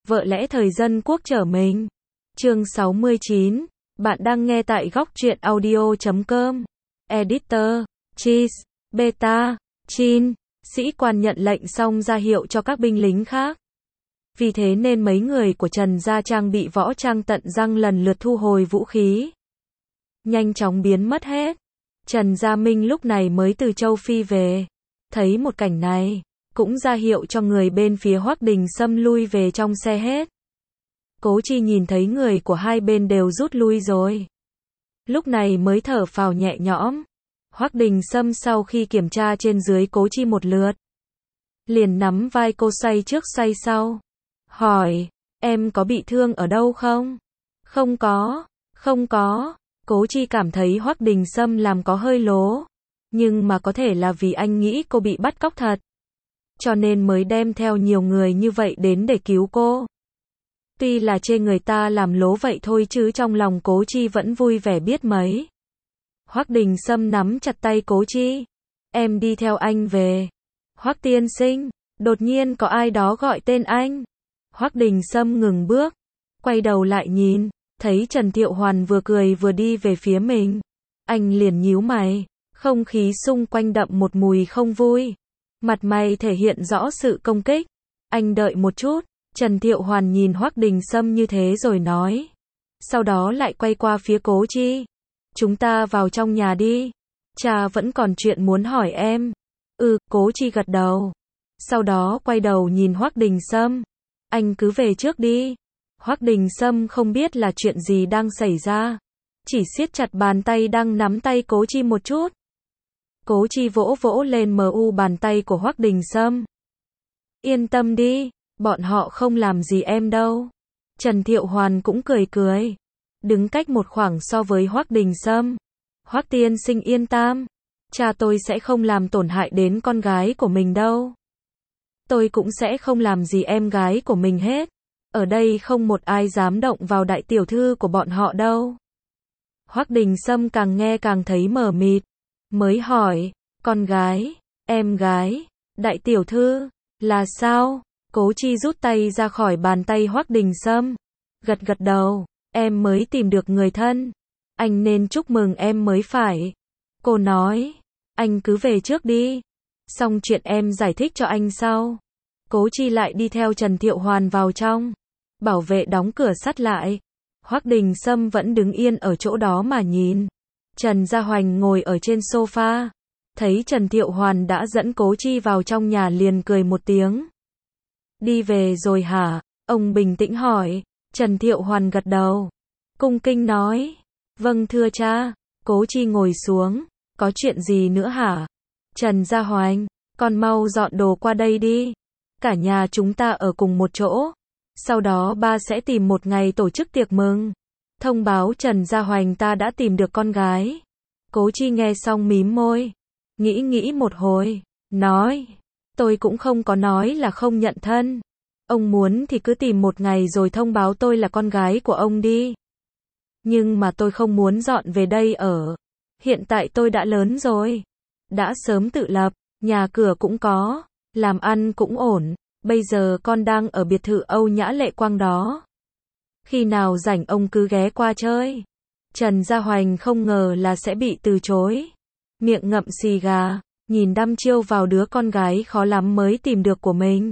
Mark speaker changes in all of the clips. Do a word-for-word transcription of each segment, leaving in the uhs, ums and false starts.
Speaker 1: Vợ lẽ thời dân quốc trở mình. Chương sáu mươi chín. Bạn đang nghe tại góc truyện audio chấm com. Editor. Cheese. Beta. Chin. Sĩ quan nhận lệnh xong ra hiệu cho các binh lính khác. Vì thế nên mấy người của Trần gia trang bị võ trang tận răng lần lượt thu hồi vũ khí. Nhanh chóng biến mất hết. Trần Gia Minh lúc này mới từ châu Phi về. Thấy một cảnh này, cũng ra hiệu cho người bên phía Hoắc Đình Sâm lui về trong xe hết. Cố Chi nhìn thấy người của hai bên đều rút lui rồi. Lúc này mới thở phào nhẹ nhõm. Hoắc Đình Sâm sau khi kiểm tra trên dưới Cố Chi một lượt, liền nắm vai cô xoay trước xoay sau. Hỏi, em có bị thương ở đâu không? Không có, không có. Cố Chi cảm thấy Hoắc Đình Sâm làm có hơi lố. Nhưng mà có thể là vì anh nghĩ cô bị bắt cóc thật. Cho nên mới đem theo nhiều người như vậy đến để cứu cô. Tuy là chê người ta làm lố vậy thôi chứ trong lòng Cố Chi vẫn vui vẻ biết mấy. Hoắc Đình Sâm nắm chặt tay Cố Chi. Em đi theo anh về. Hoắc tiên sinh, đột nhiên có ai đó gọi tên anh. Hoắc Đình Sâm ngừng bước, quay đầu lại nhìn, thấy Trần Thiệu Hoàn vừa cười vừa đi về phía mình. Anh liền nhíu mày, không khí xung quanh đậm một mùi không vui. Mặt mày thể hiện rõ sự công kích. Anh đợi một chút. Trần Thiệu Hoàn nhìn Hoắc Đình Sâm như thế rồi nói. Sau đó lại quay qua phía Cố Chi. Chúng ta vào trong nhà đi. Cha vẫn còn chuyện muốn hỏi em. Ừ, Cố Chi gật đầu. Sau đó quay đầu nhìn Hoắc Đình Sâm. Anh cứ về trước đi. Hoắc Đình Sâm không biết là chuyện gì đang xảy ra. Chỉ siết chặt bàn tay đang nắm tay Cố Chi một chút. Cố Chi vỗ vỗ lên mu bàn tay của Hoắc Đình Sâm. Yên tâm đi, bọn họ không làm gì em đâu. Trần Thiệu Hoàn cũng cười cười. Đứng cách một khoảng so với Hoắc Đình Sâm. Hoắc tiên sinh yên tâm. Cha tôi sẽ không làm tổn hại đến con gái của mình đâu. Tôi cũng sẽ không làm gì em gái của mình hết. Ở đây không một ai dám động vào đại tiểu thư của bọn họ đâu. Hoắc Đình Sâm càng nghe càng thấy mờ mịt. Mới hỏi, con gái, em gái, đại tiểu thư, là sao? Cố Chi rút tay ra khỏi bàn tay Hoắc Đình Sâm. Gật gật đầu, em mới tìm được người thân. Anh nên chúc mừng em mới phải. Cô nói, anh cứ về trước đi. Xong chuyện em giải thích cho anh sau. Cố Chi lại đi theo Trần Thiệu Hoàn vào trong. Bảo vệ đóng cửa sắt lại. Hoắc Đình Sâm vẫn đứng yên ở chỗ đó mà nhìn. Trần Gia Hoành ngồi ở trên sofa. Thấy Trần Thiệu Hoàn đã dẫn Cố Chi vào trong nhà liền cười một tiếng. Đi về rồi hả? Ông bình tĩnh hỏi. Trần Thiệu Hoàn gật đầu. Cung kính nói. Vâng thưa cha. Cố Chi ngồi xuống. Có chuyện gì nữa hả? Trần Gia Hoành, con mau dọn đồ qua đây đi. Cả nhà chúng ta ở cùng một chỗ. Sau đó ba sẽ tìm một ngày tổ chức tiệc mừng. Thông báo Trần Gia Hoành ta đã tìm được con gái. Cố Chi nghe xong mím môi. Nghĩ nghĩ một hồi. Nói. Tôi cũng không có nói là không nhận thân. Ông muốn thì cứ tìm một ngày rồi thông báo tôi là con gái của ông đi. Nhưng mà tôi không muốn dọn về đây ở. Hiện tại tôi đã lớn rồi. Đã sớm tự lập. Nhà cửa cũng có. Làm ăn cũng ổn. Bây giờ con đang ở biệt thự Âu Nhã Lệ Quang đó. Khi nào rảnh ông cứ ghé qua chơi. Trần Gia Hoành không ngờ là sẽ bị từ chối. Miệng ngậm xì gà, nhìn đăm chiêu vào đứa con gái khó lắm mới tìm được của mình.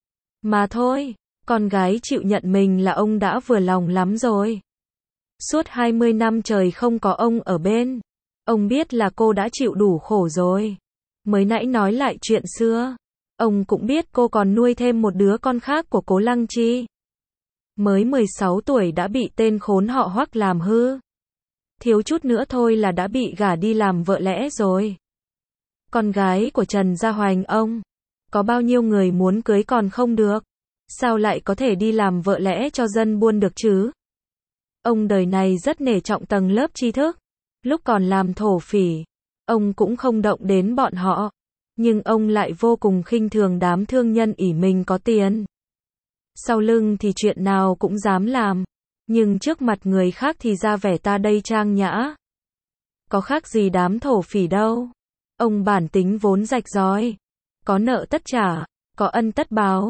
Speaker 1: Mà thôi, con gái chịu nhận mình là ông đã vừa lòng lắm rồi. Suốt hai mươi năm trời không có ông ở bên. Ông biết là cô đã chịu đủ khổ rồi. Mới nãy nói lại chuyện xưa. Ông cũng biết cô còn nuôi thêm một đứa con khác của Cố Lăng Chi. Mới mười sáu tuổi đã bị tên khốn họ Hoắc làm hư. Thiếu chút nữa thôi là đã bị gả đi làm vợ lẽ rồi. Con gái của Trần Gia Hoành ông. Có bao nhiêu người muốn cưới còn không được. Sao lại có thể đi làm vợ lẽ cho dân buôn được chứ? Ông đời này rất nể trọng tầng lớp tri thức. Lúc còn làm thổ phỉ, ông cũng không động đến bọn họ. Nhưng ông lại vô cùng khinh thường đám thương nhân ỷ mình có tiền. Sau lưng thì chuyện nào cũng dám làm. Nhưng trước mặt người khác thì ra vẻ ta đây trang nhã. Có khác gì đám thổ phỉ đâu. Ông bản tính vốn rạch ròi. Có nợ tất trả, có ân tất báo.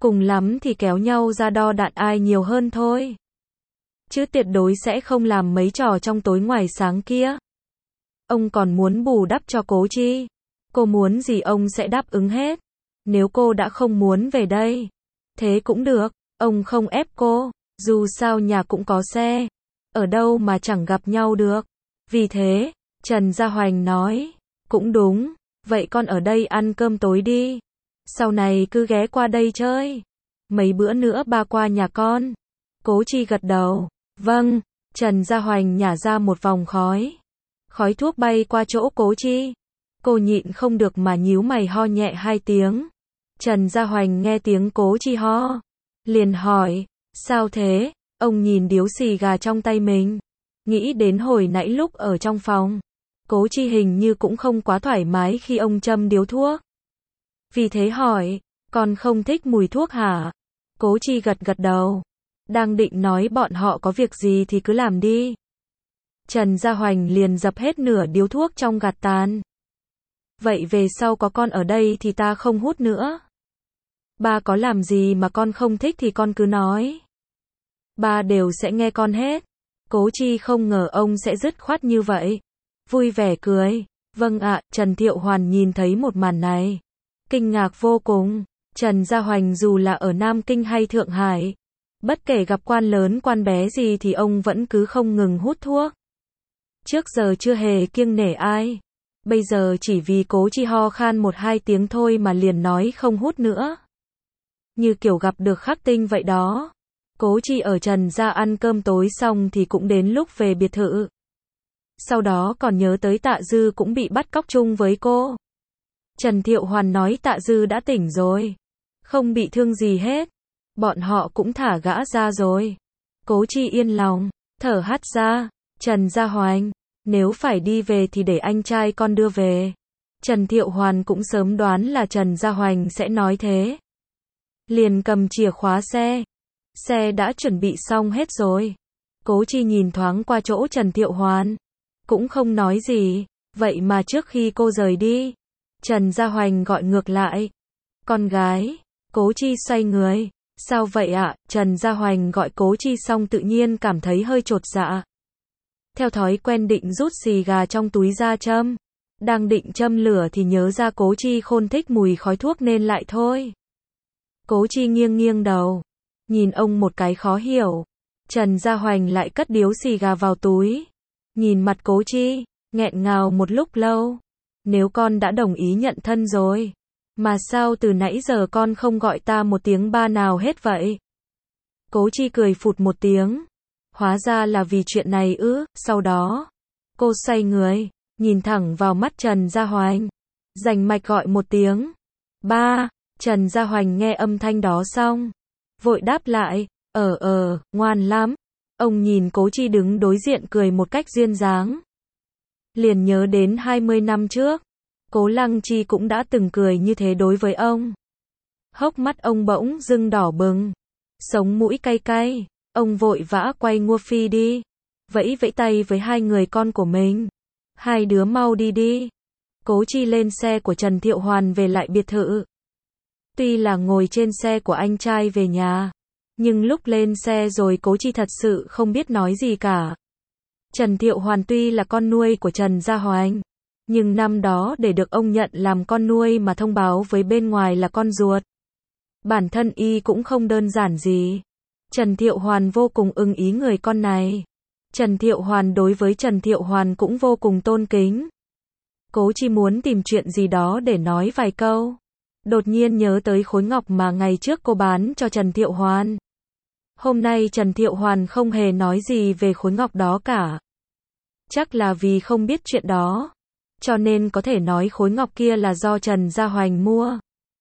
Speaker 1: Cùng lắm thì kéo nhau ra đo đạn ai nhiều hơn thôi. Chứ tuyệt đối sẽ không làm mấy trò trong tối ngoài sáng kia. Ông còn muốn bù đắp cho Cố Chi. Cô muốn gì ông sẽ đáp ứng hết. Nếu cô đã không muốn về đây, thế cũng được, ông không ép cô, dù sao nhà cũng có xe. Ở đâu mà chẳng gặp nhau được. Vì thế, Trần Gia Hoành nói, cũng đúng, vậy con ở đây ăn cơm tối đi. Sau này cứ ghé qua đây chơi. Mấy bữa nữa ba qua nhà con. Cố Chi gật đầu, vâng. Trần Gia Hoành nhả ra một vòng khói. Khói thuốc bay qua chỗ Cố Chi. Cô nhịn không được mà nhíu mày ho nhẹ hai tiếng. Trần Gia Hoành nghe tiếng Cố Chi ho, liền hỏi, sao thế? Ông nhìn điếu xì gà trong tay mình, nghĩ đến hồi nãy lúc ở trong phòng. Cố Chi hình như cũng không quá thoải mái khi ông châm điếu thuốc. Vì thế hỏi, con không thích mùi thuốc hả? Cố Chi gật gật đầu. Đang định nói bọn họ có việc gì thì cứ làm đi. Trần Gia Hoành liền dập hết nửa điếu thuốc trong gạt tàn. Vậy về sau có con ở đây thì ta không hút nữa. Ba có làm gì mà con không thích thì con cứ nói. Ba đều sẽ nghe con hết. Cố Chi không ngờ ông sẽ dứt khoát như vậy. Vui vẻ cười. Vâng ạ. Trần Thiệu Hoàn nhìn thấy một màn này, kinh ngạc vô cùng. Trần Gia Hoành dù là ở Nam Kinh hay Thượng Hải, bất kể gặp quan lớn quan bé gì thì ông vẫn cứ không ngừng hút thuốc. Trước giờ chưa hề kiêng nể ai. Bây giờ chỉ vì Cố Chi ho khan một hai tiếng thôi mà liền nói không hút nữa. Như kiểu gặp được khắc tinh vậy đó. Cố Chi ở Trần gia ăn cơm tối xong thì cũng đến lúc về biệt thự. Sau đó còn nhớ tới Tạ Dư cũng bị bắt cóc chung với cô. Trần Thiệu Hoàn nói Tạ Dư đã tỉnh rồi, không bị thương gì hết. Bọn họ cũng thả gã ra rồi. Cố Chi yên lòng, thở hắt ra. Trần Gia Hoành, nếu phải đi về thì để anh trai con đưa về. Trần Thiệu Hoàn cũng sớm đoán là Trần Gia Hoành sẽ nói thế. Liền cầm chìa khóa xe. Xe đã chuẩn bị xong hết rồi. Cố Chi nhìn thoáng qua chỗ Trần Thiệu Hoàn, cũng không nói gì. Vậy mà trước khi cô rời đi, Trần Gia Hoành gọi ngược lại. Con gái. Cố Chi xoay người. Sao vậy ạ? Trần Gia Hoành gọi Cố Chi xong tự nhiên cảm thấy hơi chột dạ. Theo thói quen định rút xì gà trong túi ra châm. Đang định châm lửa thì nhớ ra Cố Chi khôn thích mùi khói thuốc nên lại thôi. Cố Chi nghiêng nghiêng đầu, nhìn ông một cái khó hiểu. Trần Gia Hoành lại cất điếu xì gà vào túi. Nhìn mặt Cố Chi, nghẹn ngào một lúc lâu. Nếu con đã đồng ý nhận thân rồi, mà sao từ nãy giờ con không gọi ta một tiếng ba nào hết vậy? Cố Chi cười phụt một tiếng. Hóa ra là vì chuyện này ư? Sau đó, cô xoay người, nhìn thẳng vào mắt Trần Gia Hoành, rành mạch gọi một tiếng. Ba. Trần Gia Hoành nghe âm thanh đó xong, vội đáp lại, ờ ờ, ngoan lắm. Ông nhìn Cố Chi đứng đối diện cười một cách duyên dáng. Liền nhớ đến hai mươi năm trước, Cố Lăng Chi cũng đã từng cười như thế đối với ông. Hốc mắt ông bỗng dưng đỏ bừng, sống mũi cay cay. Ông vội vã quay ngua phi đi, vẫy vẫy tay với hai người con của mình. Hai đứa mau đi đi. Cố Chi lên xe của Trần Thiệu Hoàn về lại biệt thự. Tuy là ngồi trên xe của anh trai về nhà, nhưng lúc lên xe rồi Cố Chi thật sự không biết nói gì cả. Trần Thiệu Hoàn tuy là con nuôi của Trần Gia Hoành, nhưng năm đó để được ông nhận làm con nuôi mà thông báo với bên ngoài là con ruột. Bản thân y cũng không đơn giản gì. Trần Thiệu Hoàn vô cùng ưng ý người con này. Trần Thiệu Hoàn đối với Trần Thiệu Hoàn cũng vô cùng tôn kính. Cố Chi muốn tìm chuyện gì đó để nói vài câu. Đột nhiên nhớ tới khối ngọc mà ngày trước cô bán cho Trần Thiệu Hoàn. Hôm nay Trần Thiệu Hoàn không hề nói gì về khối ngọc đó cả. Chắc là vì không biết chuyện đó, cho nên có thể nói khối ngọc kia là do Trần Gia Hoành mua.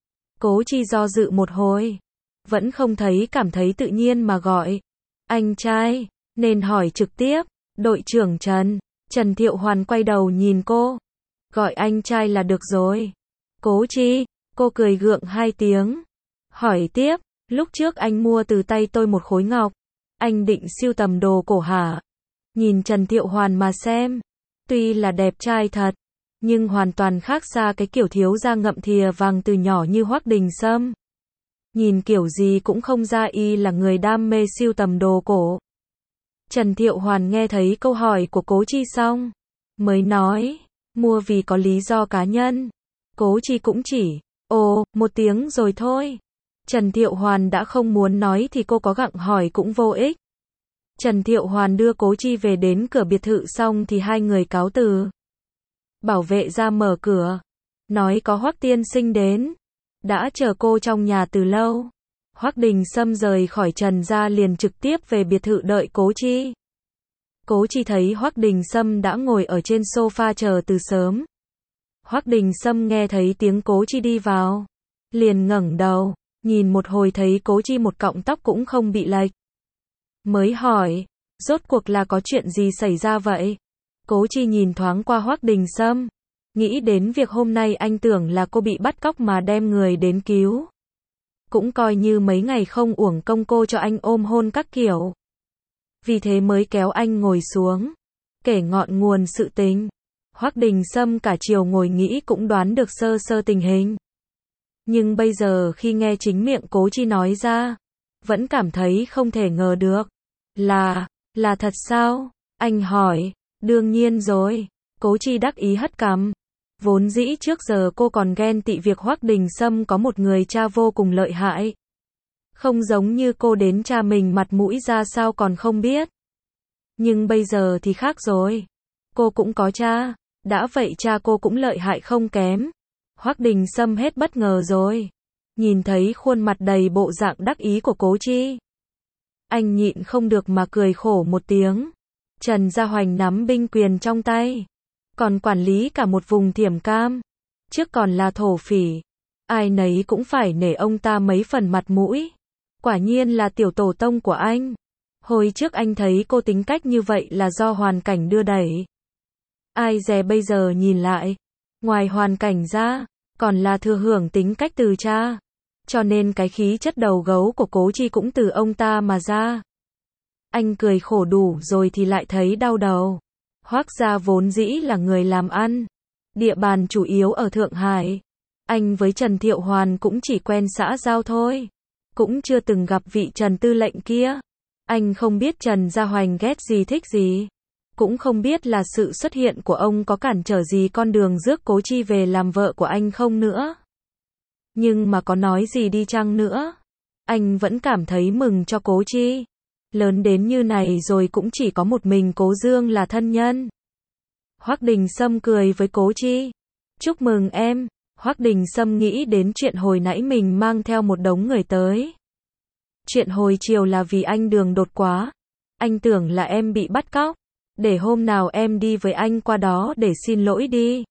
Speaker 1: Cố Chi do dự một hồi, vẫn không thấy cảm thấy tự nhiên mà gọi. Anh trai, nên hỏi trực tiếp. Đội trưởng Trần. Trần Thiệu Hoàn quay đầu nhìn cô. Gọi anh trai là được rồi. Cố Chi. Cô cười gượng hai tiếng. Hỏi tiếp. Lúc trước anh mua từ tay tôi một khối ngọc. Anh định sưu tầm đồ cổ hả? Nhìn Trần Thiệu Hoàn mà xem. Tuy là đẹp trai thật, nhưng hoàn toàn khác xa cái kiểu thiếu gia ngậm thìa vàng từ nhỏ như Hoắc Đình Sâm. nhìn kiểu gì cũng không ra y là người đam mê sưu tầm đồ cổ. Trần Thiệu Hoàn nghe thấy câu hỏi của Cố Chi xong, mới nói, mua vì có lý do cá nhân. Cố Chi cũng chỉ, ồ, một tiếng rồi thôi. Trần Thiệu Hoàn đã không muốn nói thì cô có gặng hỏi cũng vô ích. Trần Thiệu Hoàn đưa Cố Chi về đến cửa biệt thự xong thì hai người cáo từ. Bảo vệ ra mở cửa, nói có Hoắc tiên sinh đến, đã chờ cô trong nhà từ lâu. Hoắc Đình Sâm rời khỏi Trần gia liền trực tiếp về biệt thự đợi Cố Chi. Cố Chi thấy Hoắc Đình Sâm đã ngồi ở trên sofa chờ từ sớm. Hoắc Đình Sâm nghe thấy tiếng Cố Chi đi vào, liền ngẩng đầu, nhìn một hồi thấy Cố Chi một cọng tóc cũng không bị lệch. Mới hỏi, rốt cuộc là có chuyện gì xảy ra vậy? Cố Chi nhìn thoáng qua Hoắc Đình Sâm, nghĩ đến việc hôm nay anh tưởng là cô bị bắt cóc mà đem người đến cứu. Cũng coi như mấy ngày không uổng công cô cho anh ôm hôn các kiểu. Vì thế mới kéo anh ngồi xuống, kể ngọn nguồn sự tình. Hoắc Đình Sâm cả chiều ngồi nghĩ cũng đoán được sơ sơ tình hình. Nhưng bây giờ khi nghe chính miệng Cố Chi nói ra, vẫn cảm thấy không thể ngờ được. Là, là thật sao? Anh hỏi, đương nhiên rồi. Cố Chi đắc ý hất cằm. Vốn dĩ trước giờ cô còn ghen tị việc Hoắc Đình Sâm có một người cha vô cùng lợi hại. Không giống như cô đến cha mình mặt mũi ra sao còn không biết. Nhưng bây giờ thì khác rồi. Cô cũng có cha, đã vậy cha cô cũng lợi hại không kém. Hoắc Đình Sâm hết bất ngờ rồi. Nhìn thấy khuôn mặt đầy bộ dạng đắc ý của Cố Chi, anh nhịn không được mà cười khổ một tiếng. Trần Gia Hoành nắm binh quyền trong tay, còn quản lý cả một vùng Thiểm Cam. Trước còn là thổ phỉ, ai nấy cũng phải nể ông ta mấy phần mặt mũi. Quả nhiên là tiểu tổ tông của anh. Hồi trước anh thấy cô tính cách như vậy là do hoàn cảnh đưa đẩy. Ai dè bây giờ nhìn lại, ngoài hoàn cảnh ra, còn là thừa hưởng tính cách từ cha. Cho nên cái khí chất đầu gấu của Cố Chi cũng từ ông ta mà ra. Anh cười khổ đủ rồi thì lại thấy đau đầu. Hoắc gia vốn dĩ là người làm ăn, địa bàn chủ yếu ở Thượng Hải. Anh với Trần Thiệu Hoàn cũng chỉ quen xã giao thôi, cũng chưa từng gặp vị Trần tư lệnh kia. Anh không biết Trần Gia Hoành ghét gì thích gì, cũng không biết là sự xuất hiện của ông có cản trở gì con đường rước Cố Chi về làm vợ của anh không nữa. Nhưng mà có nói gì đi chăng nữa, anh vẫn cảm thấy mừng cho Cố Chi. Lớn đến như này rồi cũng chỉ có một mình Cố Dương là thân nhân. Hoắc Đình Sâm cười với Cố Chi. Chúc mừng em. Hoắc Đình Sâm nghĩ đến chuyện hồi nãy mình mang theo một đống người tới. Chuyện hồi chiều là vì anh đường đột quá. Anh tưởng là em bị bắt cóc. Để hôm nào em đi với anh qua đó để xin lỗi đi.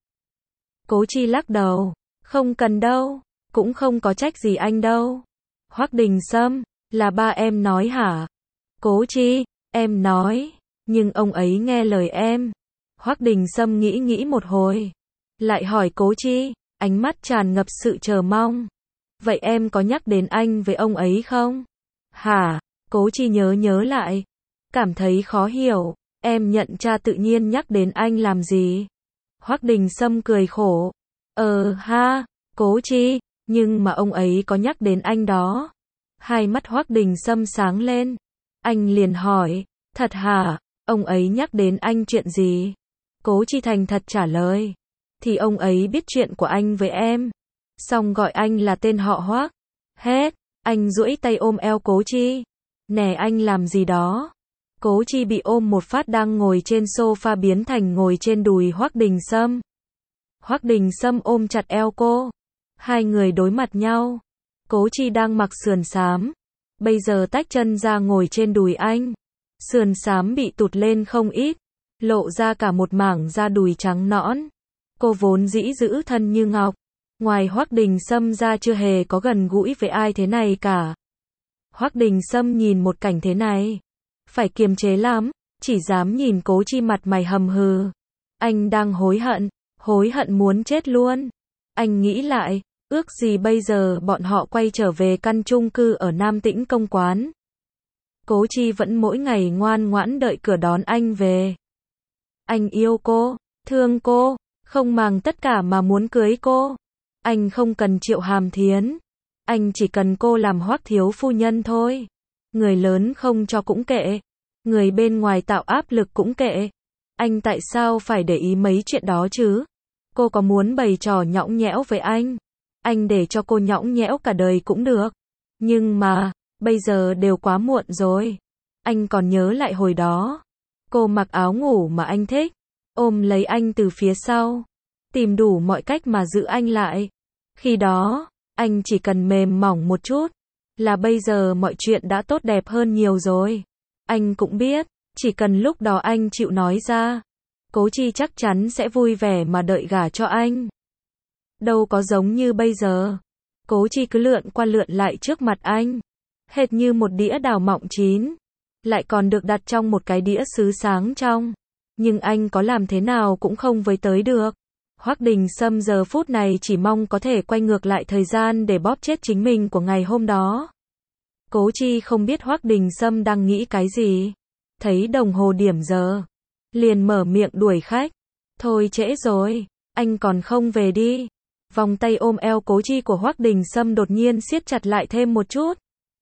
Speaker 1: Cố Chi lắc đầu. Không cần đâu. Cũng không có trách gì anh đâu. Hoắc Đình Sâm, là ba em nói hả? Cố Chi, em nói, nhưng ông ấy nghe lời em. Hoắc Đình Sâm nghĩ nghĩ một hồi, lại hỏi Cố Chi, ánh mắt tràn ngập sự chờ mong. Vậy em có nhắc đến anh với ông ấy không? Hả? Cố Chi nhớ nhớ lại, cảm thấy khó hiểu, em nhận cha tự nhiên nhắc đến anh làm gì? Hoắc Đình Sâm cười khổ. Ờ ha, Cố Chi, nhưng mà ông ấy có nhắc đến anh đó. Hai mắt Hoắc Đình Sâm sáng lên. Anh liền hỏi, thật hả? Ông ấy nhắc đến anh chuyện gì? Cố Chi thành thật trả lời. Thì ông ấy biết chuyện của anh với em, xong gọi anh là tên họ Hoắc. Hết, anh duỗi tay ôm eo Cố Chi. Nè anh làm gì đó? Cố Chi bị ôm một phát đang ngồi trên sofa biến thành ngồi trên đùi Hoắc Đình Sâm. Hoắc Đình Sâm ôm chặt eo cô. Hai người đối mặt nhau. Cố Chi đang mặc sườn xám, bây giờ tách chân ra ngồi trên đùi anh. Sườn xám bị tụt lên không ít, lộ ra cả một mảng da đùi trắng nõn. Cô vốn dĩ giữ thân như ngọc, ngoài Hoắc Đình Sâm ra chưa hề có gần gũi với ai thế này cả. Hoắc Đình Sâm nhìn một cảnh thế này, phải kiềm chế lắm, chỉ dám nhìn Cố Chi mặt mày hầm hừ. Anh đang hối hận, hối hận muốn chết luôn. Anh nghĩ lại, ước gì bây giờ bọn họ quay trở về căn chung cư ở Nam Tĩnh Công Quán. Cố Chi vẫn mỗi ngày ngoan ngoãn đợi cửa đón anh về. Anh yêu cô, thương cô, không màng tất cả mà muốn cưới cô. Anh không cần Triệu Hàm Thiến. Anh chỉ cần cô làm Hoắc thiếu phu nhân thôi. Người lớn không cho cũng kệ. Người bên ngoài tạo áp lực cũng kệ. Anh tại sao phải để ý mấy chuyện đó chứ? Cô có muốn bày trò nhõng nhẽo với anh? Anh để cho cô nhõng nhẽo cả đời cũng được. Nhưng mà, bây giờ đều quá muộn rồi. Anh còn nhớ lại hồi đó. Cô mặc áo ngủ mà anh thích. Ôm lấy anh từ phía sau. Tìm đủ mọi cách mà giữ anh lại. Khi đó, anh chỉ cần mềm mỏng một chút. Là bây giờ mọi chuyện đã tốt đẹp hơn nhiều rồi. Anh cũng biết, chỉ cần lúc đó anh chịu nói ra. Cố Chi chắc chắn sẽ vui vẻ mà đợi gả cho anh. Đâu có giống như bây giờ. Cố Chi cứ lượn qua lượn lại trước mặt anh. Hệt như một đĩa đào mọng chín. Lại còn được đặt trong một cái đĩa sứ sáng trong. Nhưng anh có làm thế nào cũng không với tới được. Hoắc Đình Sâm giờ phút này chỉ mong có thể quay ngược lại thời gian để bóp chết chính mình của ngày hôm đó. Cố Chi không biết Hoắc Đình Sâm đang nghĩ cái gì. Thấy đồng hồ điểm giờ. Liền mở miệng đuổi khách. Thôi trễ rồi, anh còn không về đi. Vòng tay ôm eo Cố Chi của Hoắc Đình Sâm đột nhiên siết chặt lại thêm một chút.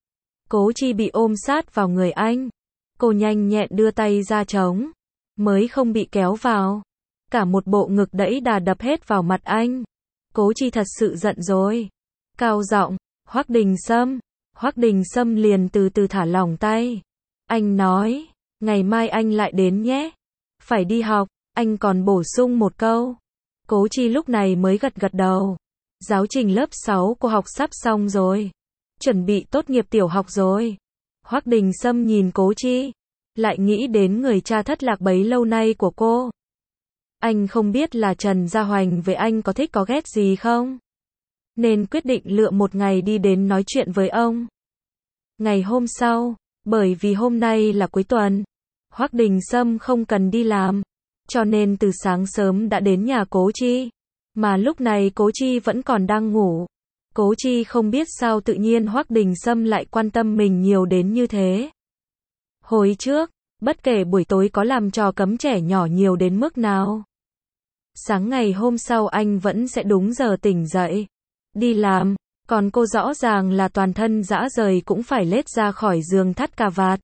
Speaker 1: Cố Chi bị ôm sát vào người anh. Cô nhanh nhẹn đưa tay ra chống. Mới không bị kéo vào. Cả một bộ ngực đẫy đà đập hết vào mặt anh. Cố Chi thật sự giận rồi. Cao giọng, Hoắc Đình Sâm. Hoắc Đình Sâm liền từ từ thả lỏng tay. Anh nói, ngày mai anh lại đến nhé. Phải đi học, anh còn bổ sung một câu. Cố Chi lúc này mới gật gật đầu. Giáo trình lớp sáu cô học sắp xong rồi. Chuẩn bị tốt nghiệp tiểu học rồi. Hoắc Đình Sâm nhìn Cố Chi. Lại nghĩ đến người cha thất lạc bấy lâu nay của cô. Anh không biết là Trần Gia Hoành với anh có thích có ghét gì không? Nên quyết định lựa một ngày đi đến nói chuyện với ông. Ngày hôm sau, bởi vì hôm nay là cuối tuần, Hoắc Đình Sâm không cần đi làm, cho nên từ sáng sớm đã đến nhà Cố Chi. Mà lúc này Cố Chi vẫn còn đang ngủ. Cố Chi không biết sao tự nhiên Hoắc Đình Sâm lại quan tâm mình nhiều đến như thế. Hồi trước, bất kể buổi tối có làm trò cấm trẻ nhỏ nhiều đến mức nào. Sáng ngày hôm sau anh vẫn sẽ đúng giờ tỉnh dậy. Đi làm, còn cô rõ ràng là toàn thân rã rời cũng phải lết ra khỏi giường thắt cà vạt.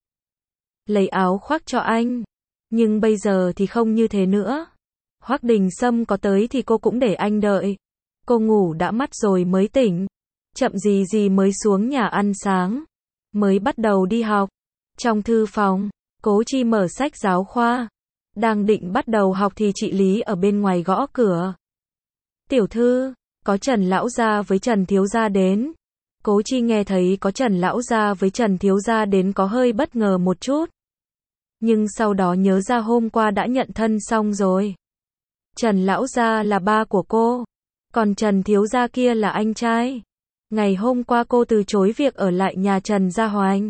Speaker 1: Lấy áo khoác cho anh. Nhưng bây giờ thì không như thế nữa. Hoắc Đình Sâm có tới thì cô cũng để anh đợi. Cô ngủ đã mắt rồi mới tỉnh. Chậm gì gì mới xuống nhà ăn sáng. Mới bắt đầu đi học. Trong thư phòng, Cố Chi mở sách giáo khoa. Đang định bắt đầu học thì chị Lý ở bên ngoài gõ cửa. Tiểu thư, có Trần lão gia với Trần thiếu gia đến. Cố Chi nghe thấy có Trần lão gia với Trần thiếu gia đến có hơi bất ngờ một chút. Nhưng sau đó nhớ ra hôm qua đã nhận thân xong rồi. Trần lão gia là ba của cô, còn Trần thiếu gia kia là anh trai. Ngày hôm qua cô từ chối việc ở lại nhà Trần Gia Hoành,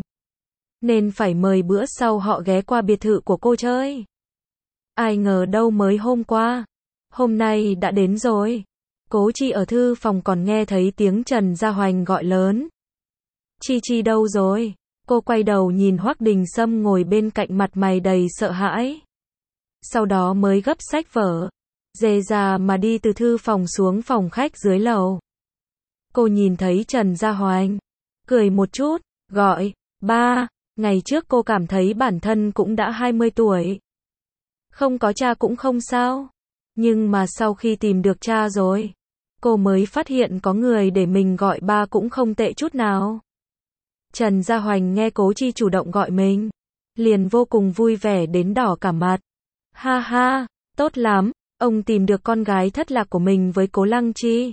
Speaker 1: nên phải mời bữa sau họ ghé qua biệt thự của cô chơi. Ai ngờ đâu mới hôm qua, hôm nay đã đến rồi. Cố Chi ở thư phòng còn nghe thấy tiếng Trần Gia Hoành gọi lớn. Chi Chi đâu rồi? Cô quay đầu nhìn Hoắc Đình Sâm ngồi bên cạnh mặt mày đầy sợ hãi. Sau đó mới gấp sách vở, dề ra mà đi từ thư phòng xuống phòng khách dưới lầu. Cô nhìn thấy Trần Gia Hoành, cười một chút, gọi, ba. Ngày trước cô cảm thấy bản thân cũng đã hai mươi tuổi. Không có cha cũng không sao. Nhưng mà sau khi tìm được cha rồi, cô mới phát hiện có người để mình gọi ba cũng không tệ chút nào. Trần Gia Hoành nghe Cố Chi chủ động gọi mình, liền vô cùng vui vẻ đến đỏ cả mặt. Ha ha, tốt lắm, ông tìm được con gái thất lạc của mình với Cố Lăng Chi.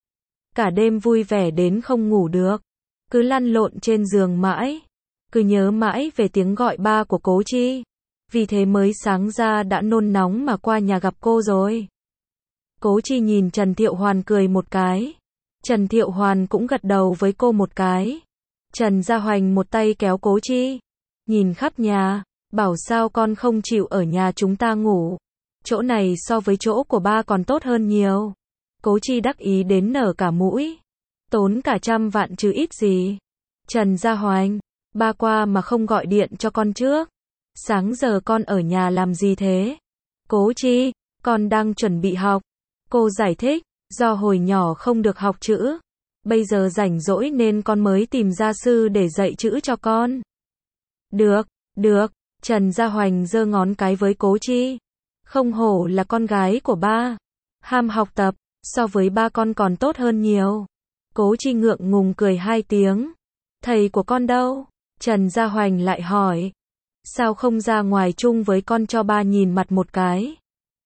Speaker 1: Cả đêm vui vẻ đến không ngủ được, cứ lăn lộn trên giường mãi, cứ nhớ mãi về tiếng gọi ba của Cố Chi. Vì thế mới sáng ra đã nôn nóng mà qua nhà gặp cô rồi. Cố Chi nhìn Trần Thiệu Hoàn cười một cái. Trần Thiệu Hoàn cũng gật đầu với cô một cái. Trần Gia Hoành một tay kéo Cố Chi, nhìn khắp nhà, bảo sao con không chịu ở nhà chúng ta ngủ. Chỗ này so với chỗ của ba còn tốt hơn nhiều. Cố Chi đắc ý đến nở cả mũi. Tốn cả trăm vạn chứ ít gì. Trần Gia Hoành, ba qua mà không gọi điện cho con trước. Sáng giờ con ở nhà làm gì thế? Cố Chi, con đang chuẩn bị học. Cô giải thích, do hồi nhỏ không được học chữ, bây giờ rảnh rỗi nên con mới tìm gia sư để dạy chữ cho con. Được, được, Trần Gia Hoành giơ ngón cái với Cố Chi. Không hổ là con gái của ba. Ham học tập, so với ba con còn tốt hơn nhiều. Cố Chi ngượng ngùng cười hai tiếng. Thầy của con đâu? Trần Gia Hoành lại hỏi. Sao không ra ngoài chung với con cho ba nhìn mặt một cái?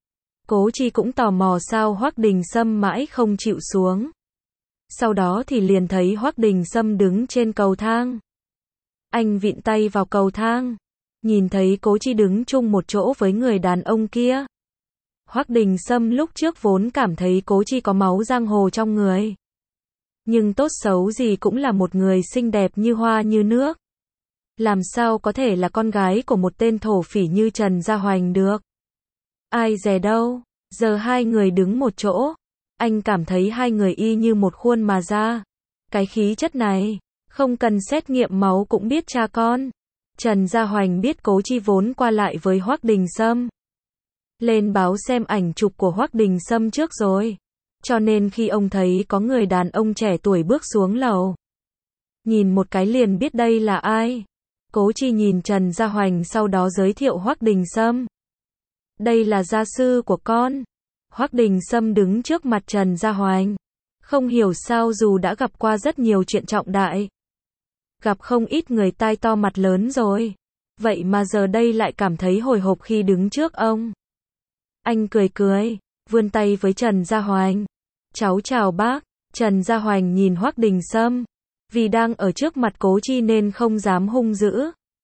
Speaker 1: Cố Chi cũng tò mò sao Hoắc Đình Sâm mãi không chịu xuống. Sau đó thì liền thấy Hoắc Đình Sâm đứng trên cầu thang. Anh vịn tay vào cầu thang, nhìn thấy Cố Chi đứng chung một chỗ với người đàn ông kia. Hoắc Đình Sâm lúc trước vốn cảm thấy Cố Chi có máu giang hồ trong người. Nhưng tốt xấu gì cũng là một người xinh đẹp như hoa như nước. Làm sao có thể là con gái của một tên thổ phỉ như Trần Gia Hoành được? Ai dè đâu, giờ hai người đứng một chỗ. Anh cảm thấy hai người y như một khuôn mà ra. Cái khí chất này, không cần xét nghiệm máu cũng biết cha con. Trần Gia Hoành biết Cố Chi vốn qua lại với Hoắc Đình Sâm. Lên báo xem ảnh chụp của Hoắc Đình Sâm trước rồi. Cho nên khi ông thấy có người đàn ông trẻ tuổi bước xuống lầu, nhìn một cái liền biết đây là ai. Cố Chi nhìn Trần Gia Hoành sau đó giới thiệu Hoắc Đình Sâm. Đây là gia sư của con. Hoắc Đình Sâm đứng trước mặt Trần Gia Hoành. Không hiểu sao dù đã gặp qua rất nhiều chuyện trọng đại, gặp không ít người tai to mặt lớn rồi, vậy mà giờ đây lại cảm thấy hồi hộp khi đứng trước ông. Anh cười cười, vươn tay với Trần Gia Hoành. Cháu chào bác. Trần Gia Hoành nhìn Hoắc Đình Sâm. Vì đang ở trước mặt Cố Chi nên không dám hung dữ.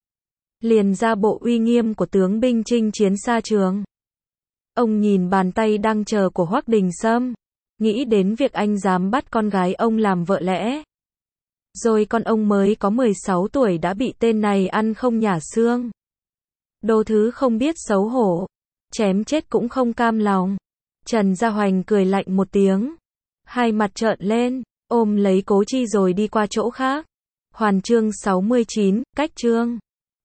Speaker 1: Liền ra bộ uy nghiêm của tướng binh chinh chiến xa trường. Ông nhìn bàn tay đang chờ của Hoắc Đình Sâm, nghĩ đến việc anh dám bắt con gái ông làm vợ lẽ. Rồi con ông mới có mười sáu tuổi đã bị tên này ăn không nhả xương. Đồ thứ không biết xấu hổ, chém chết cũng không cam lòng. Trần Gia Hoành cười lạnh một tiếng, hai mặt trợn lên, ôm lấy Cố Chi rồi đi qua chỗ khác. Hoàn chương sáu mươi chín, cách chương.